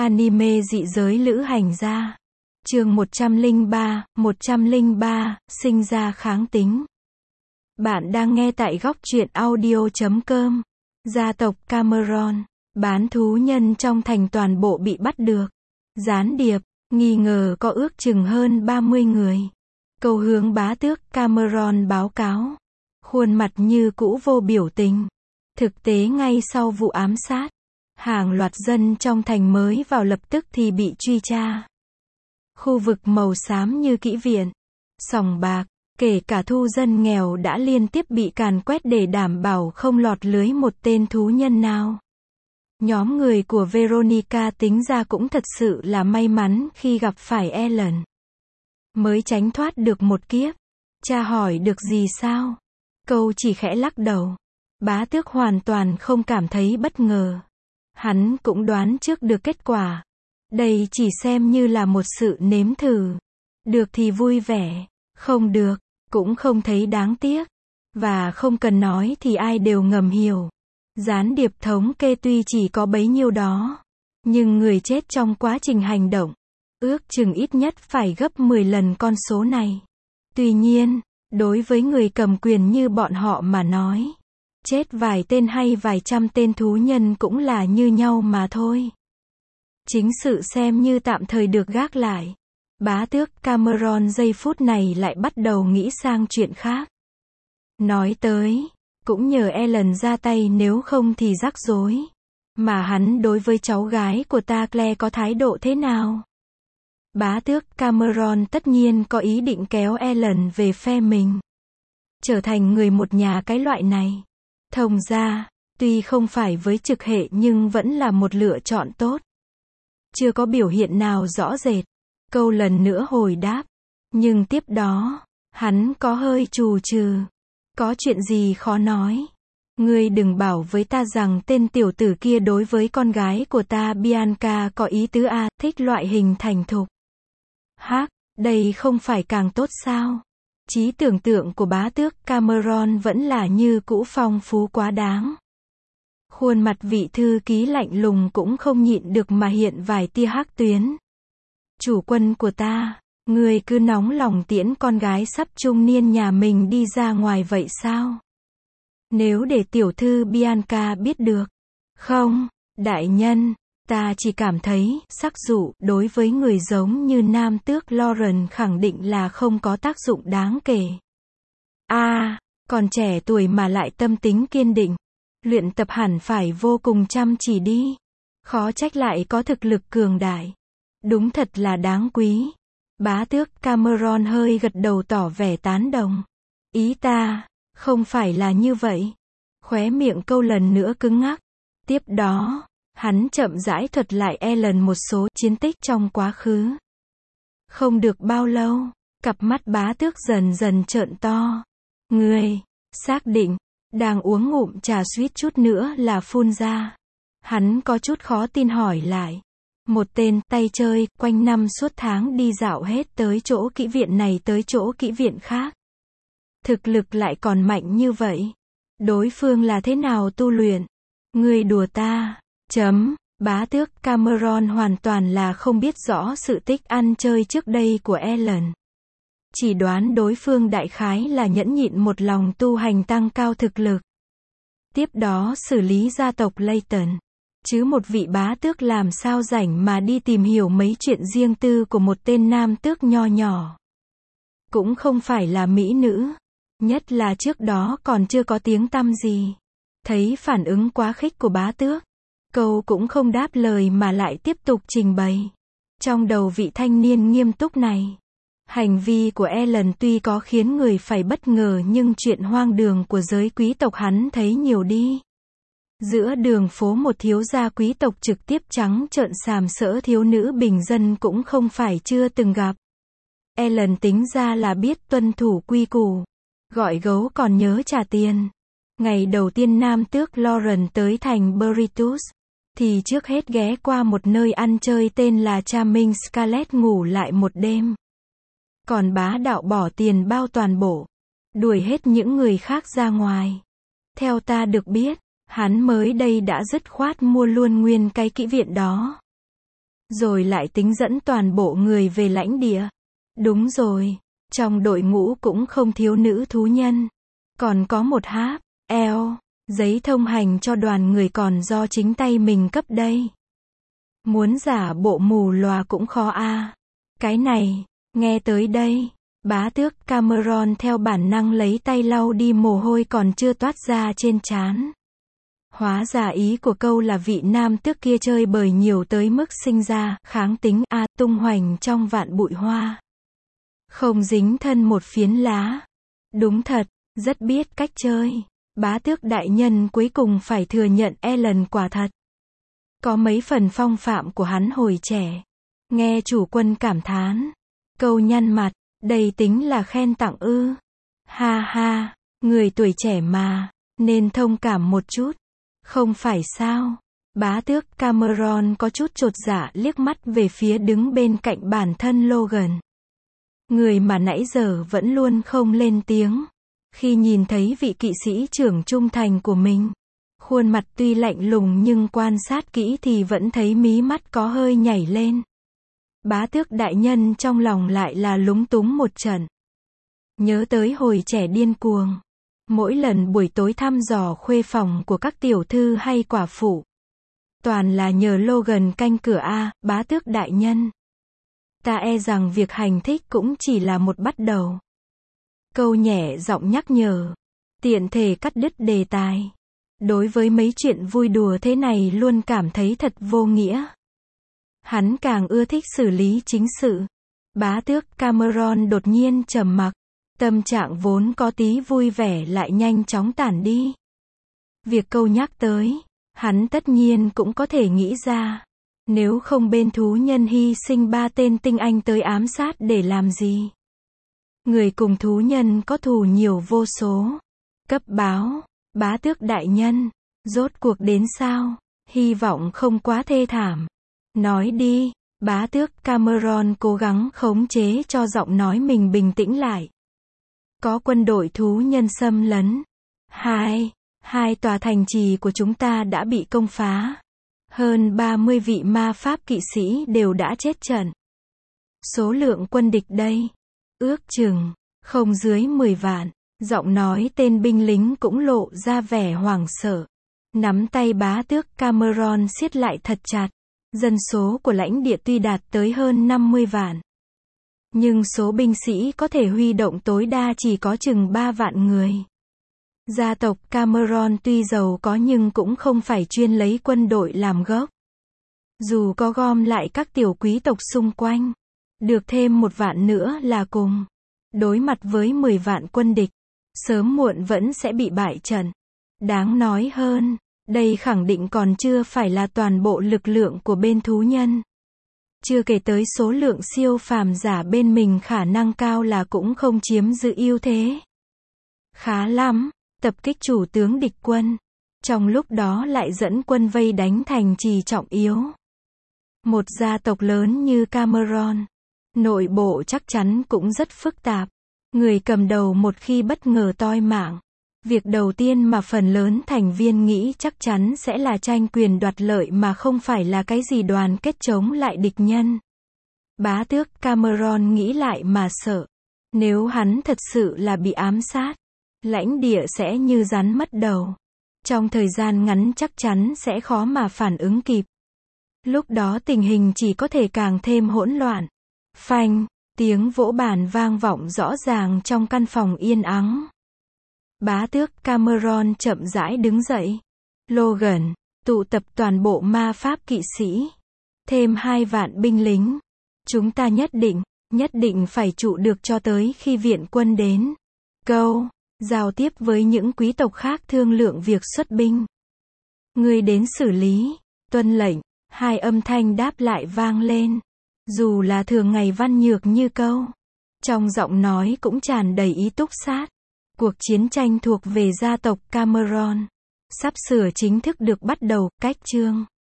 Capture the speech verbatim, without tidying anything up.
Anime dị giới lữ hành gia. Chương một trăm lẻ ba, một trăm lẻ ba, sinh ra kháng tính. Bạn đang nghe tại góc truyện audio chấm com. Gia tộc Cameron, bán thú nhân trong thành toàn bộ bị bắt được. Gián điệp, nghi ngờ có ước chừng hơn ba mươi người. Cầu hướng bá tước Cameron báo cáo. Khuôn mặt như cũ vô biểu tình. Thực tế ngay sau vụ ám sát, hàng loạt dân trong thành mới vào lập tức thì bị truy tra. Khu vực màu xám như kỹ viện, sòng bạc, kể cả thu dân nghèo đã liên tiếp bị càn quét để đảm bảo không lọt lưới một tên thú nhân nào. Nhóm người của Veronica tính ra cũng thật sự là may mắn khi gặp phải Ellen. Mới tránh thoát được một kiếp. Cha hỏi được gì sao? Câu chỉ khẽ lắc đầu. Bá tước hoàn toàn không cảm thấy bất ngờ. Hắn cũng đoán trước được kết quả. Đây chỉ xem như là một sự nếm thử. Được thì vui vẻ, không được, cũng không thấy đáng tiếc. Và không cần nói thì ai đều ngầm hiểu. Gián điệp thống kê tuy chỉ có bấy nhiêu đó, nhưng người chết trong quá trình hành động, ước chừng ít nhất phải gấp mười lần con số này. Tuy nhiên, đối với người cầm quyền như bọn họ mà nói, chết vài tên hay vài trăm tên thú nhân cũng là như nhau mà thôi. Chính sự xem như tạm thời được gác lại. Bá tước Cameron giây phút này lại bắt đầu nghĩ sang chuyện khác. Nói tới, cũng nhờ Ellen ra tay nếu không thì rắc rối. Mà hắn đối với cháu gái của ta Claire có thái độ thế nào? Bá tước Cameron tất nhiên có ý định kéo Ellen về phe mình. Trở thành người một nhà cái loại này. Thông ra, tuy không phải với trực hệ nhưng vẫn là một lựa chọn tốt. Chưa có biểu hiện nào rõ rệt. Câu lần nữa hồi đáp. Nhưng tiếp đó, hắn có hơi trù trừ. Có chuyện gì khó nói. Ngươi đừng bảo với ta rằng tên tiểu tử kia đối với con gái của ta Bianca có ý tứ a, thích loại hình thành thục. Hắc, đây không phải càng tốt sao? Trí tưởng tượng của bá tước Cameron vẫn là như cũ phong phú quá đáng. Khuôn mặt vị thư ký lạnh lùng cũng không nhịn được mà hiện vài tia hắc tuyến. Chủ quân của ta, người cứ nóng lòng tiễn con gái sắp trung niên nhà mình đi ra ngoài vậy sao? Nếu để tiểu thư Bianca biết được. Không, đại nhân, ta chỉ cảm thấy sắc dụ đối với người giống như nam tước Lauren khẳng định là không có tác dụng đáng kể. A, à, còn trẻ tuổi mà lại tâm tính kiên định. Luyện tập hẳn phải vô cùng chăm chỉ đi. Khó trách lại có thực lực cường đại. Đúng thật là đáng quý. Bá tước Cameron hơi gật đầu tỏ vẻ tán đồng. Ý ta, không phải là như vậy. Khóe miệng câu lần nữa cứng ngắc. Tiếp đó, hắn chậm rãi thuật lại Ellen một số chiến tích trong quá khứ. Không được bao lâu, cặp mắt bá tước dần dần trợn to. Ngươi, xác định, đang uống ngụm trà suýt chút nữa là phun ra. Hắn có chút khó tin hỏi lại. Một tên tay chơi, quanh năm suốt tháng đi dạo hết tới chỗ kỹ viện này tới chỗ kỹ viện khác. Thực lực lại còn mạnh như vậy. Đối phương là thế nào tu luyện? Ngươi đùa ta. Chấm, bá tước Cameron hoàn toàn là không biết rõ sự tích ăn chơi trước đây của Ellen. Chỉ đoán đối phương đại khái là nhẫn nhịn một lòng tu hành tăng cao thực lực. Tiếp đó xử lý gia tộc Layton. Chứ một vị bá tước làm sao rảnh mà đi tìm hiểu mấy chuyện riêng tư của một tên nam tước nho nhỏ. Cũng không phải là mỹ nữ. Nhất là trước đó còn chưa có tiếng tăm gì. Thấy phản ứng quá khích của bá tước. Câu cũng không đáp lời mà lại tiếp tục trình bày. Trong đầu vị thanh niên nghiêm túc này. Hành vi của Ellen tuy có khiến người phải bất ngờ nhưng chuyện hoang đường của giới quý tộc hắn thấy nhiều đi. Giữa đường phố một thiếu gia quý tộc trực tiếp trắng trợn sàm sỡ thiếu nữ bình dân cũng không phải chưa từng gặp. Ellen tính ra là biết tuân thủ quy củ. Gọi gấu còn nhớ trả tiền. Ngày đầu tiên nam tước Lauren tới thành Beritus, thì trước hết ghé qua một nơi ăn chơi tên là Charming Scarlet ngủ lại một đêm. Còn bá đạo bỏ tiền bao toàn bộ. Đuổi hết những người khác ra ngoài. Theo ta được biết, hắn mới đây đã dứt khoát mua luôn nguyên cái kỹ viện đó. rồi lại tính dẫn toàn bộ người về lãnh địa. Đúng rồi, trong đội ngũ cũng không thiếu nữ thú nhân. Còn có một háp, eo, giấy thông hành cho đoàn người còn do chính tay mình cấp đây. Muốn giả bộ mù lòa cũng khó a. Cái này, nghe tới đây, bá tước Cameron theo bản năng lấy tay lau đi mồ hôi còn chưa toát ra trên trán. Hóa ra ý của câu là vị nam tước kia chơi bời nhiều tới mức sinh ra kháng tính a tung hoành trong vạn bụi hoa. Không dính thân một phiến lá. Đúng thật, rất biết cách chơi. Bá tước đại nhân cuối cùng phải thừa nhận Ellen quả thật có mấy phần phong phạm của hắn hồi trẻ. Nghe chủ quân cảm thán. Câu nhăn mặt, đây tính là khen tặng ư. Ha ha, người tuổi trẻ mà, nên thông cảm một chút. Không phải sao? Bá tước Cameron có chút chột dạ liếc mắt về phía đứng bên cạnh bản thân Logan. Người mà nãy giờ vẫn luôn không lên tiếng. Khi nhìn thấy vị kỵ sĩ trưởng trung thành của mình, khuôn mặt tuy lạnh lùng nhưng quan sát kỹ thì vẫn thấy mí mắt có hơi nhảy lên. Bá tước đại nhân trong lòng lại là lúng túng một trận. Nhớ tới hồi trẻ điên cuồng. Mỗi lần buổi tối thăm dò khuê phòng của các tiểu thư hay quả phụ. Toàn là nhờ Logan canh cửa a, bá tước đại nhân. Ta e rằng việc hành thích cũng chỉ là một bắt đầu. Câu nhẹ giọng nhắc nhở. Tiện thể cắt đứt đề tài. Đối với mấy chuyện vui đùa thế này luôn cảm thấy thật vô nghĩa. Hắn càng ưa thích xử lý chính sự. Bá tước Cameron đột nhiên trầm mặc. Tâm trạng vốn có tí vui vẻ lại nhanh chóng tản đi. Việc câu nhắc tới, hắn tất nhiên cũng có thể nghĩ ra. Nếu không bên thú nhân hy sinh ba tên tinh anh tới ám sát để làm gì? Người cùng thú nhân có thù nhiều vô số. Cấp báo, bá tước đại nhân, rốt cuộc đến sao? Hy vọng không quá thê thảm. Nói đi, bá tước Cameron cố gắng khống chế cho giọng nói mình bình tĩnh lại. Có quân đội thú nhân xâm lấn. Hai, hai tòa thành trì của chúng ta đã bị công phá. Hơn ba mươi vị ma pháp kỵ sĩ đều đã chết trận. Số lượng quân địch đây, ước chừng, không dưới mười vạn. Giọng nói tên binh lính cũng lộ ra vẻ hoảng sợ. Nắm tay bá tước Cameron siết lại thật chặt. Dân số của lãnh địa tuy đạt tới hơn năm mươi vạn. Nhưng số binh sĩ có thể huy động tối đa chỉ có chừng ba vạn người. Gia tộc Cameron tuy giàu có nhưng cũng không phải chuyên lấy quân đội làm gốc. Dù có gom lại các tiểu quý tộc xung quanh, được thêm một vạn nữa là cùng. Đối mặt với mười vạn quân địch, sớm muộn vẫn sẽ bị bại trận. Đáng nói hơn, đây khẳng định còn chưa phải là toàn bộ lực lượng của bên thú nhân. Chưa kể tới số lượng siêu phàm giả bên mình khả năng cao là cũng không chiếm giữ ưu thế. Khá lắm, tập kích chủ tướng địch quân. Trong lúc đó lại dẫn quân vây đánh thành trì trọng yếu. Một gia tộc lớn như Cameron, nội bộ chắc chắn cũng rất phức tạp. Người cầm đầu một khi bất ngờ toi mạng, việc đầu tiên mà phần lớn thành viên nghĩ chắc chắn sẽ là tranh quyền đoạt lợi mà không phải là cái gì đoàn kết chống lại địch nhân. Bá tước Cameron nghĩ lại mà sợ. Nếu hắn thật sự là bị ám sát, lãnh địa sẽ như rắn mất đầu. Trong thời gian ngắn chắc chắn sẽ khó mà phản ứng kịp. Lúc đó tình hình chỉ có thể càng thêm hỗn loạn. Phanh, tiếng vỗ bàn vang vọng rõ ràng trong căn phòng yên ắng. Bá tước Cameron chậm rãi đứng dậy. Logan, tụ tập toàn bộ ma pháp kỵ sĩ. Thêm hai vạn binh lính. Chúng ta nhất định, nhất định phải trụ được cho tới khi viện quân đến. Câu, giao tiếp với những quý tộc khác thương lượng việc xuất binh. Người đến xử lý, tuân lệnh, hai âm thanh đáp lại vang lên. Dù là thường ngày văn nhược như câu, trong giọng nói cũng tràn đầy ý túc sát. Cuộc chiến tranh thuộc về gia tộc Cameron sắp sửa chính thức được bắt đầu, cách chương